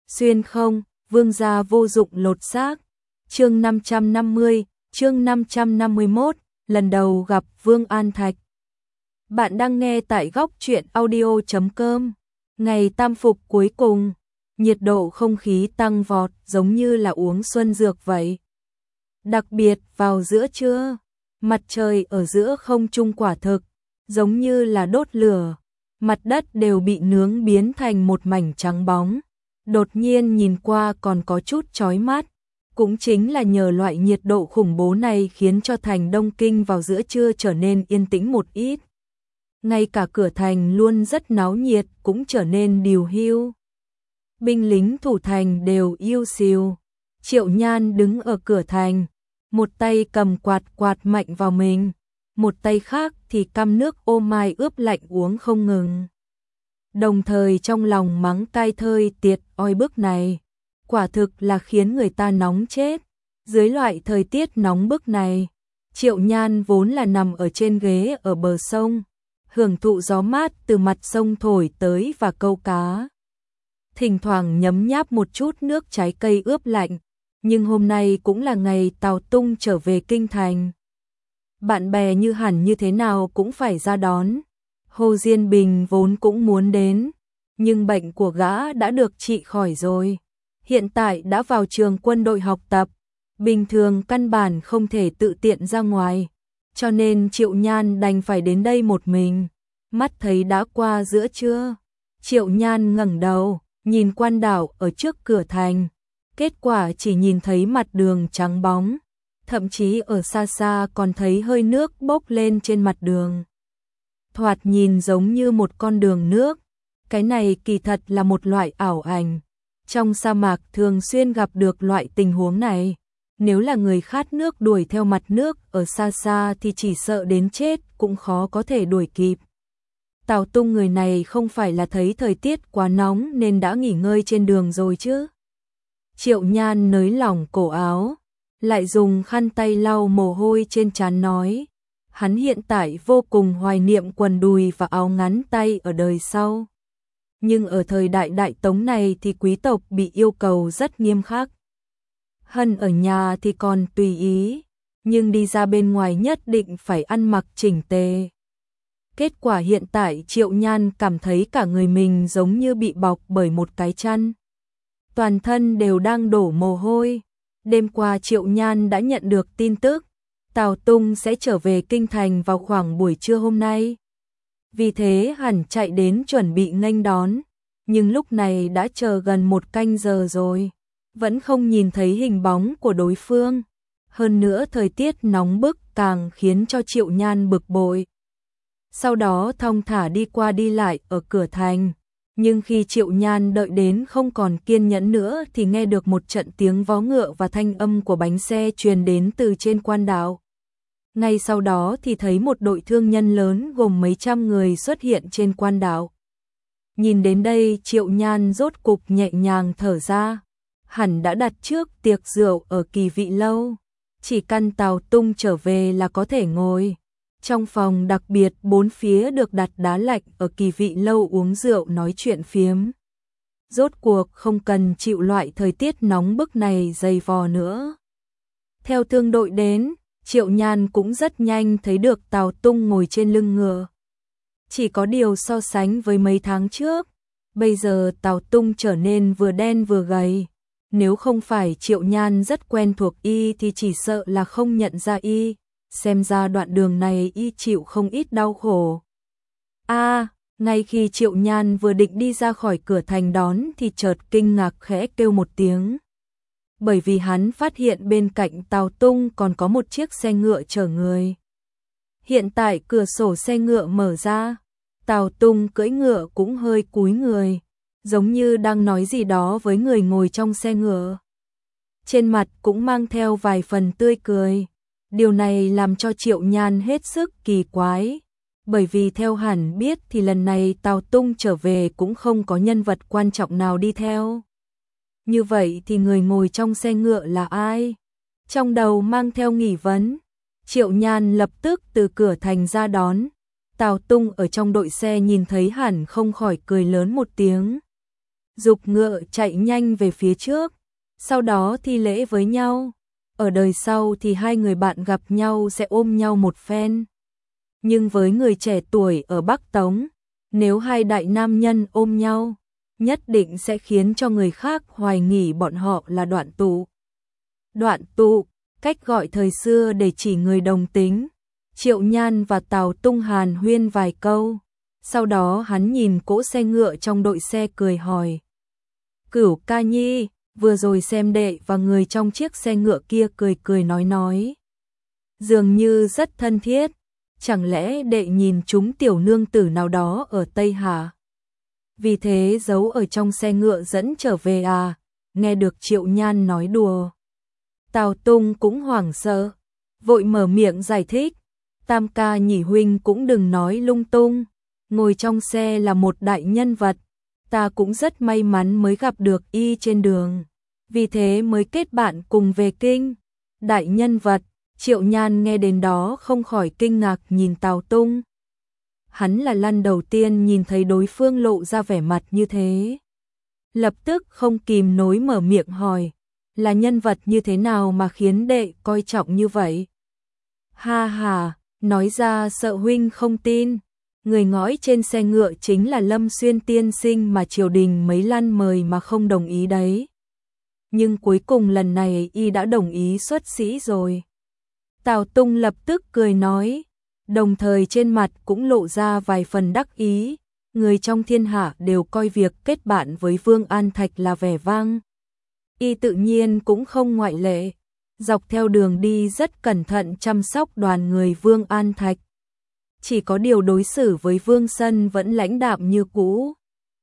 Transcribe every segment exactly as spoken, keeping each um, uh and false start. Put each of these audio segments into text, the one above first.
Xuyên không, vương gia vô dụng lột xác. Chương năm trăm năm mươi, chương năm trăm năm mươi mốt, lần đầu gặp Vương An Thạch. Bạn đang nghe tại góc truyện audio chấm com. Ngày tam phục cuối cùng, nhiệt độ không khí tăng vọt giống như là uống xuân dược vậy. Đặc biệt vào giữa trưa, mặt trời ở giữa không trung quả thực, giống như là đốt lửa, mặt đất đều bị nướng biến thành một mảnh trắng bóng. Đột nhiên nhìn qua còn có chút chói mắt, cũng chính là nhờ loại nhiệt độ khủng bố này khiến cho thành Đông Kinh vào giữa trưa trở nên yên tĩnh một ít. Ngay cả cửa thành luôn rất náo nhiệt cũng trở nên điều hưu. Binh lính thủ thành đều yêu xìu. Triệu Nhan đứng ở cửa thành, một tay cầm quạt quạt mạnh vào mình, một tay khác thì căm nước ô mai ướp lạnh uống không ngừng. Đồng thời trong lòng mắng cay thơi tiệt oi bức này, quả thực là khiến người ta nóng chết. Dưới loại thời tiết nóng bức này, Triệu Nhan vốn là nằm ở trên ghế ở bờ sông, hưởng thụ gió mát từ mặt sông thổi tới và câu cá. Thỉnh thoảng nhấm nháp một chút nước trái cây ướp lạnh, nhưng hôm nay cũng là ngày Tào Tung trở về kinh thành. Bạn bè như hẳn như thế nào cũng phải ra đón. Hồ Diên Bình vốn cũng muốn đến, nhưng bệnh của gã đã được trị khỏi rồi. Hiện tại đã vào trường quân đội học tập, bình thường căn bản không thể tự tiện ra ngoài, cho nên Triệu Nhan đành phải đến đây một mình. Mắt thấy đã qua giữa trưa, Triệu Nhan ngẩng đầu, nhìn quan đảo ở trước cửa thành. Kết quả chỉ nhìn thấy mặt đường trắng bóng, thậm chí ở xa xa còn thấy hơi nước bốc lên trên mặt đường. Thoạt nhìn giống như một con đường nước, cái này kỳ thật là một loại ảo ảnh. Trong sa mạc thường xuyên gặp được loại tình huống này, nếu là người khát nước đuổi theo mặt nước ở xa xa thì chỉ sợ đến chết cũng khó có thể đuổi kịp. Tào Tung người này không phải là thấy thời tiết quá nóng nên đã nghỉ ngơi trên đường rồi chứ? Triệu Nhan nới lỏng cổ áo, lại dùng khăn tay lau mồ hôi trên trán nói. Hắn hiện tại vô cùng hoài niệm quần đùi và áo ngắn tay ở đời sau. Nhưng ở thời đại Đại Tống này thì quý tộc bị yêu cầu rất nghiêm khắc. Hân ở nhà thì còn tùy ý, nhưng đi ra bên ngoài nhất định phải ăn mặc chỉnh tề. Kết quả hiện tại Triệu Nhan cảm thấy cả người mình giống như bị bọc bởi một cái chăn. Toàn thân đều đang đổ mồ hôi. Đêm qua Triệu Nhan đã nhận được tin tức Tào Tung sẽ trở về kinh thành vào khoảng buổi trưa hôm nay. Vì thế hẳn chạy đến chuẩn bị nghênh đón, nhưng lúc này đã chờ gần một canh giờ rồi, vẫn không nhìn thấy hình bóng của đối phương. Hơn nữa thời tiết nóng bức càng khiến cho Triệu Nhan bực bội. Sau đó thong thả đi qua đi lại ở cửa thành, nhưng khi Triệu Nhan đợi đến không còn kiên nhẫn nữa thì nghe được một trận tiếng vó ngựa và thanh âm của bánh xe truyền đến từ trên quan đạo. Ngay sau đó thì thấy một đội thương nhân lớn gồm mấy trăm người xuất hiện trên quan đạo. Nhìn đến đây Triệu Nhan rốt cục nhẹ nhàng thở ra, hẳn đã đặt trước tiệc rượu ở Kỳ Vị Lâu, chỉ cần Tào Tung trở về là có thể ngồi. Trong phòng đặc biệt bốn phía được đặt đá lạnh ở Kỳ Vị Lâu uống rượu nói chuyện phiếm. Rốt cuộc không cần chịu loại thời tiết nóng bức này dày vò nữa. Theo thương đội đến, Triệu Nhan cũng rất nhanh thấy được Tào Tung ngồi trên lưng ngựa. Chỉ có điều so sánh với mấy tháng trước, bây giờ Tào Tung trở nên vừa đen vừa gầy. Nếu không phải Triệu Nhan rất quen thuộc y thì chỉ sợ là không nhận ra y. Xem ra đoạn đường này y chịu không ít đau khổ. A, à, ngay khi Triệu Nhan vừa định đi ra khỏi cửa thành đón thì chợt kinh ngạc khẽ kêu một tiếng. Bởi vì hắn phát hiện bên cạnh Tào Tung còn có một chiếc xe ngựa chở người. Hiện tại cửa sổ xe ngựa mở ra, Tào Tung cưỡi ngựa cũng hơi cúi người, giống như đang nói gì đó với người ngồi trong xe ngựa. Trên mặt cũng mang theo vài phần tươi cười. Điều này làm cho Triệu Nhan hết sức kỳ quái, bởi vì theo hẳn biết thì lần này Tào Tung trở về cũng không có nhân vật quan trọng nào đi theo. Như vậy thì người ngồi trong xe ngựa là ai? Trong đầu mang theo nghi vấn, Triệu Nhan lập tức từ cửa thành ra đón. Tào Tung ở trong đội xe nhìn thấy hẳn không khỏi cười lớn một tiếng. giục ngựa chạy nhanh về phía trước, sau đó thi lễ với nhau. Ở đời sau thì hai người bạn gặp nhau sẽ ôm nhau một phen. Nhưng với người trẻ tuổi ở Bắc Tống, nếu hai đại nam nhân ôm nhau, nhất định sẽ khiến cho người khác hoài nghi bọn họ là đoạn tụ. Đoạn tụ, cách gọi thời xưa để chỉ người đồng tính. Triệu Nhan và Tào Tung hàn huyên vài câu, sau đó hắn nhìn cỗ xe ngựa trong đội xe cười hỏi. Cửu ca nhi, vừa rồi xem đệ và người trong chiếc xe ngựa kia cười cười nói nói. Dường như rất thân thiết, chẳng lẽ đệ nhìn chúng tiểu nương tử nào đó ở Tây Hà? Vì thế giấu ở trong xe ngựa dẫn trở về à? Nghe được Triệu Nhan nói đùa, Tào Tung cũng hoảng sợ, vội mở miệng giải thích. Tam ca nhỉ huynh cũng đừng nói lung tung, ngồi trong xe là một đại nhân vật, ta cũng rất may mắn mới gặp được y trên đường, vì thế mới kết bạn cùng về kinh. Đại nhân vật, Triệu Nhan nghe đến đó không khỏi kinh ngạc nhìn Tào Tung. Hắn là lần đầu tiên nhìn thấy đối phương lộ ra vẻ mặt như thế. Lập tức không kìm nổi mở miệng hỏi, là nhân vật như thế nào mà khiến đệ coi trọng như vậy? Ha ha, nói ra sợ huynh không tin. Người ngõi trên xe ngựa chính là Lâm Xuyên tiên sinh mà triều đình mấy lần mời mà không đồng ý đấy. Nhưng cuối cùng lần này y đã đồng ý xuất sĩ rồi. Tào Tung lập tức cười nói, đồng thời trên mặt cũng lộ ra vài phần đắc ý. Người trong thiên hạ đều coi việc kết bạn với Vương An Thạch là vẻ vang. Y tự nhiên cũng không ngoại lệ. Dọc theo đường đi rất cẩn thận chăm sóc đoàn người Vương An Thạch. Chỉ có điều đối xử với Vương Sân vẫn lãnh đạm như cũ.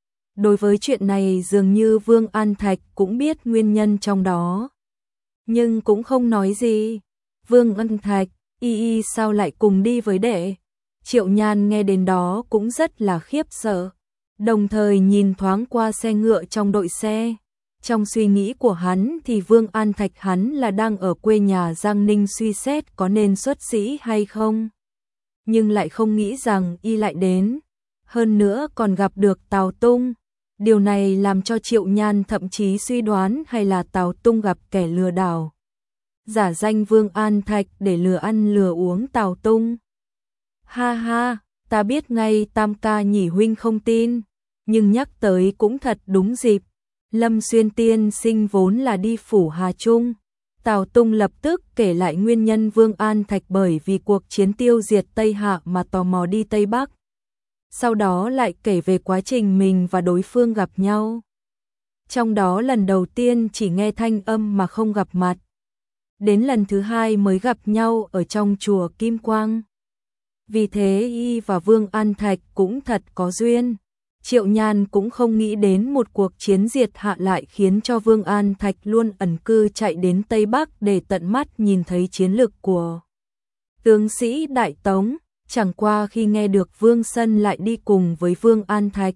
Đối với chuyện này dường như Vương An Thạch cũng biết nguyên nhân trong đó, nhưng cũng không nói gì. Vương An Thạch, y y sao lại cùng đi với đệ? Triệu Nhan nghe đến đó cũng rất là khiếp sợ, đồng thời nhìn thoáng qua xe ngựa trong đội xe. Trong suy nghĩ của hắn thì Vương An Thạch hắn là đang ở quê nhà Giang Ninh suy xét có nên xuất sĩ hay không. Nhưng lại không nghĩ rằng y lại đến, hơn nữa còn gặp được Tào Tung. Điều này làm cho Triệu Nhan thậm chí suy đoán hay là Tào Tung gặp kẻ lừa đảo, giả danh Vương An Thạch để lừa ăn lừa uống Tào Tung. Ha ha, ta biết ngay Tam ca nhỉ huynh không tin, nhưng nhắc tới cũng thật đúng dịp. Lâm Xuyên tiên sinh vốn là đi phủ Hà Trung. Tào Tung lập tức kể lại nguyên nhân Vương An Thạch bởi vì cuộc chiến tiêu diệt Tây Hạ mà tò mò đi Tây Bắc. Sau đó lại kể về quá trình mình và đối phương gặp nhau. Trong đó lần đầu tiên chỉ nghe thanh âm mà không gặp mặt. Đến lần thứ hai mới gặp nhau ở trong chùa Kim Quang. Vì thế y và Vương An Thạch cũng thật có duyên. Triệu Nhan cũng không nghĩ đến một cuộc chiến diệt Hạ lại khiến cho Vương An Thạch luôn ẩn cư chạy đến Tây Bắc để tận mắt nhìn thấy chiến lực của tướng sĩ Đại Tống. Chẳng qua khi nghe được Vương Sân lại đi cùng với Vương An Thạch,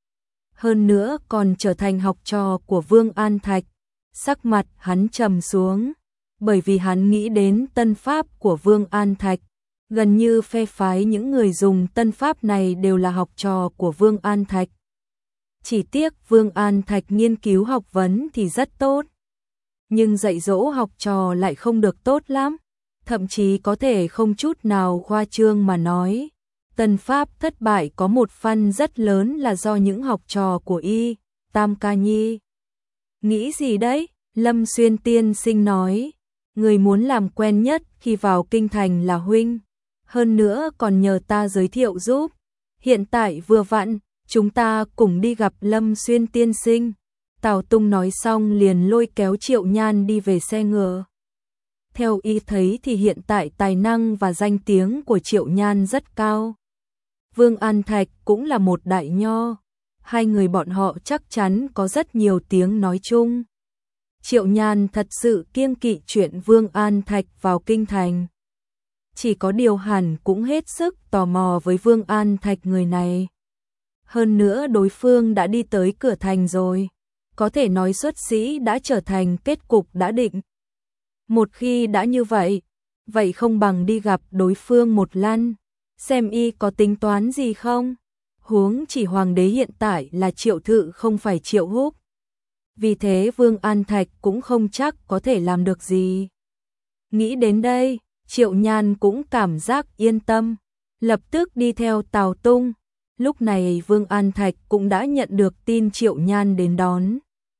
hơn nữa còn trở thành học trò của Vương An Thạch, sắc mặt hắn trầm xuống, bởi vì hắn nghĩ đến tân pháp của Vương An Thạch. Gần như phe phái những người dùng tân pháp này đều là học trò của Vương An Thạch. Chỉ tiếc Vương An Thạch nghiên cứu học vấn thì rất tốt, nhưng dạy dỗ học trò lại không được tốt lắm. Thậm chí có thể không chút nào khoa trương mà nói, tân pháp thất bại có một phần rất lớn là do những học trò của y. Tam ca nhi, nghĩ gì đấy? Lâm Xuyên tiên sinh nói, người muốn làm quen nhất khi vào kinh thành là huynh, hơn nữa còn nhờ ta giới thiệu giúp. Hiện tại vừa vặn, chúng ta cùng đi gặp Lâm Xuyên tiên sinh. Tào Tung nói xong liền lôi kéo Triệu Nhan đi về xe ngựa. Theo y thấy thì hiện tại tài năng và danh tiếng của Triệu Nhan rất cao. Vương An Thạch cũng là một đại nho, hai người bọn họ chắc chắn có rất nhiều tiếng nói chung. Triệu Nhan thật sự kiêng kỵ chuyện Vương An Thạch vào kinh thành. Chỉ có điều hẳn cũng hết sức tò mò với Vương An Thạch người này. Hơn nữa đối phương đã đi tới cửa thành rồi, có thể nói xuất sĩ đã trở thành kết cục đã định. Một khi đã như vậy, vậy không bằng đi gặp đối phương một lần, xem y có tính toán gì không. huống chỉ hoàng đế hiện tại là Triệu Thự không phải Triệu Húc. Vì thế Vương An Thạch cũng không chắc có thể làm được gì. Nghĩ đến đây, Triệu Nhan cũng cảm giác yên tâm, lập tức đi theo Tào Tung. Lúc này Vương An Thạch cũng đã nhận được tin Triệu Nhan đến đón.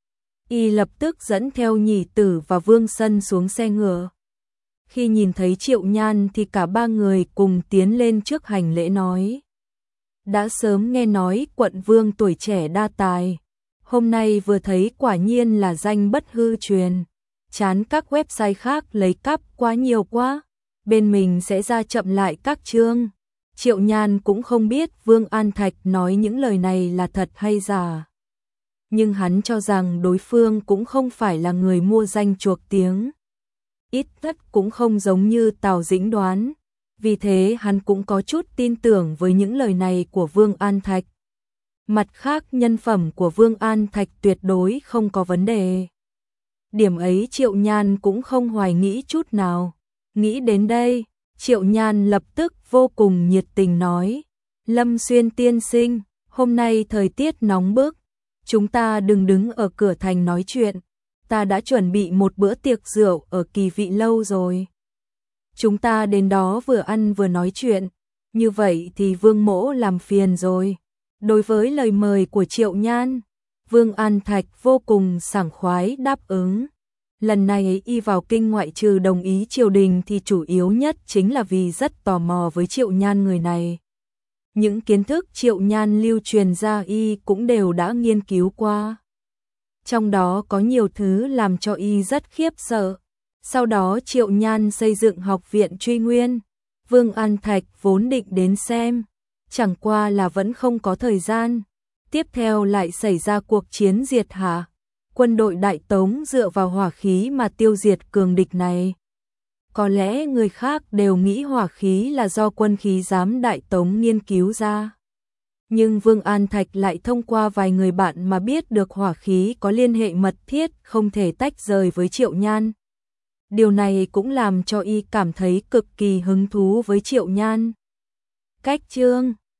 Y lập tức dẫn theo Nhị Tử và Vương Sân xuống xe ngựa. Khi nhìn thấy Triệu Nhan thì cả ba người cùng tiến lên trước hành lễ nói. Đã sớm nghe nói quận vương tuổi trẻ đa tài. Hôm nay vừa thấy quả nhiên là danh bất hư truyền. Chán các website khác lấy cắp quá nhiều quá. Bên mình sẽ ra chậm lại các chương. Triệu Nhan cũng không biết Vương An Thạch nói những lời này là thật hay giả. Nhưng hắn cho rằng đối phương cũng không phải là người mua danh chuộc tiếng. Ít nhất cũng không giống như Tào Dĩnh đoán. Vì thế hắn cũng có chút tin tưởng với những lời này của Vương An Thạch. Mặt khác nhân phẩm của Vương An Thạch tuyệt đối không có vấn đề. Điểm ấy Triệu Nhan cũng không hoài nghĩ chút nào. Nghĩ đến đây, Triệu Nhan lập tức vô cùng nhiệt tình nói. Lâm Xuyên tiên sinh, hôm nay thời tiết nóng bức. Chúng ta đừng đứng ở cửa thành nói chuyện. Ta đã chuẩn bị một bữa tiệc rượu ở Kỳ Vị lâu rồi. Chúng ta đến đó vừa ăn vừa nói chuyện. Như vậy thì Vương Mỗ làm phiền rồi. Đối với lời mời của Triệu Nhan, Vương An Thạch vô cùng sảng khoái đáp ứng. Lần này y vào kinh ngoại trừ đồng ý triều đình thì chủ yếu nhất chính là vì rất tò mò với Triệu Nhan người này. Những kiến thức Triệu Nhan lưu truyền ra y cũng đều đã nghiên cứu qua. Trong đó có nhiều thứ làm cho y rất khiếp sợ. Sau đó Triệu Nhan xây dựng học viện Truy Nguyên. Vương An Thạch vốn định đến xem, chẳng qua là vẫn không có thời gian. Tiếp theo lại xảy ra cuộc chiến diệt Hạ. Quân đội Đại Tống dựa vào hỏa khí mà tiêu diệt cường địch này. Có lẽ người khác đều nghĩ hỏa khí là do quân khí giám Đại Tống nghiên cứu ra. Nhưng Vương An Thạch lại thông qua vài người bạn mà biết được hỏa khí có liên hệ mật thiết không thể tách rời với Triệu Nhan. Điều này cũng làm cho y cảm thấy cực kỳ hứng thú với Triệu Nhan. Cách chương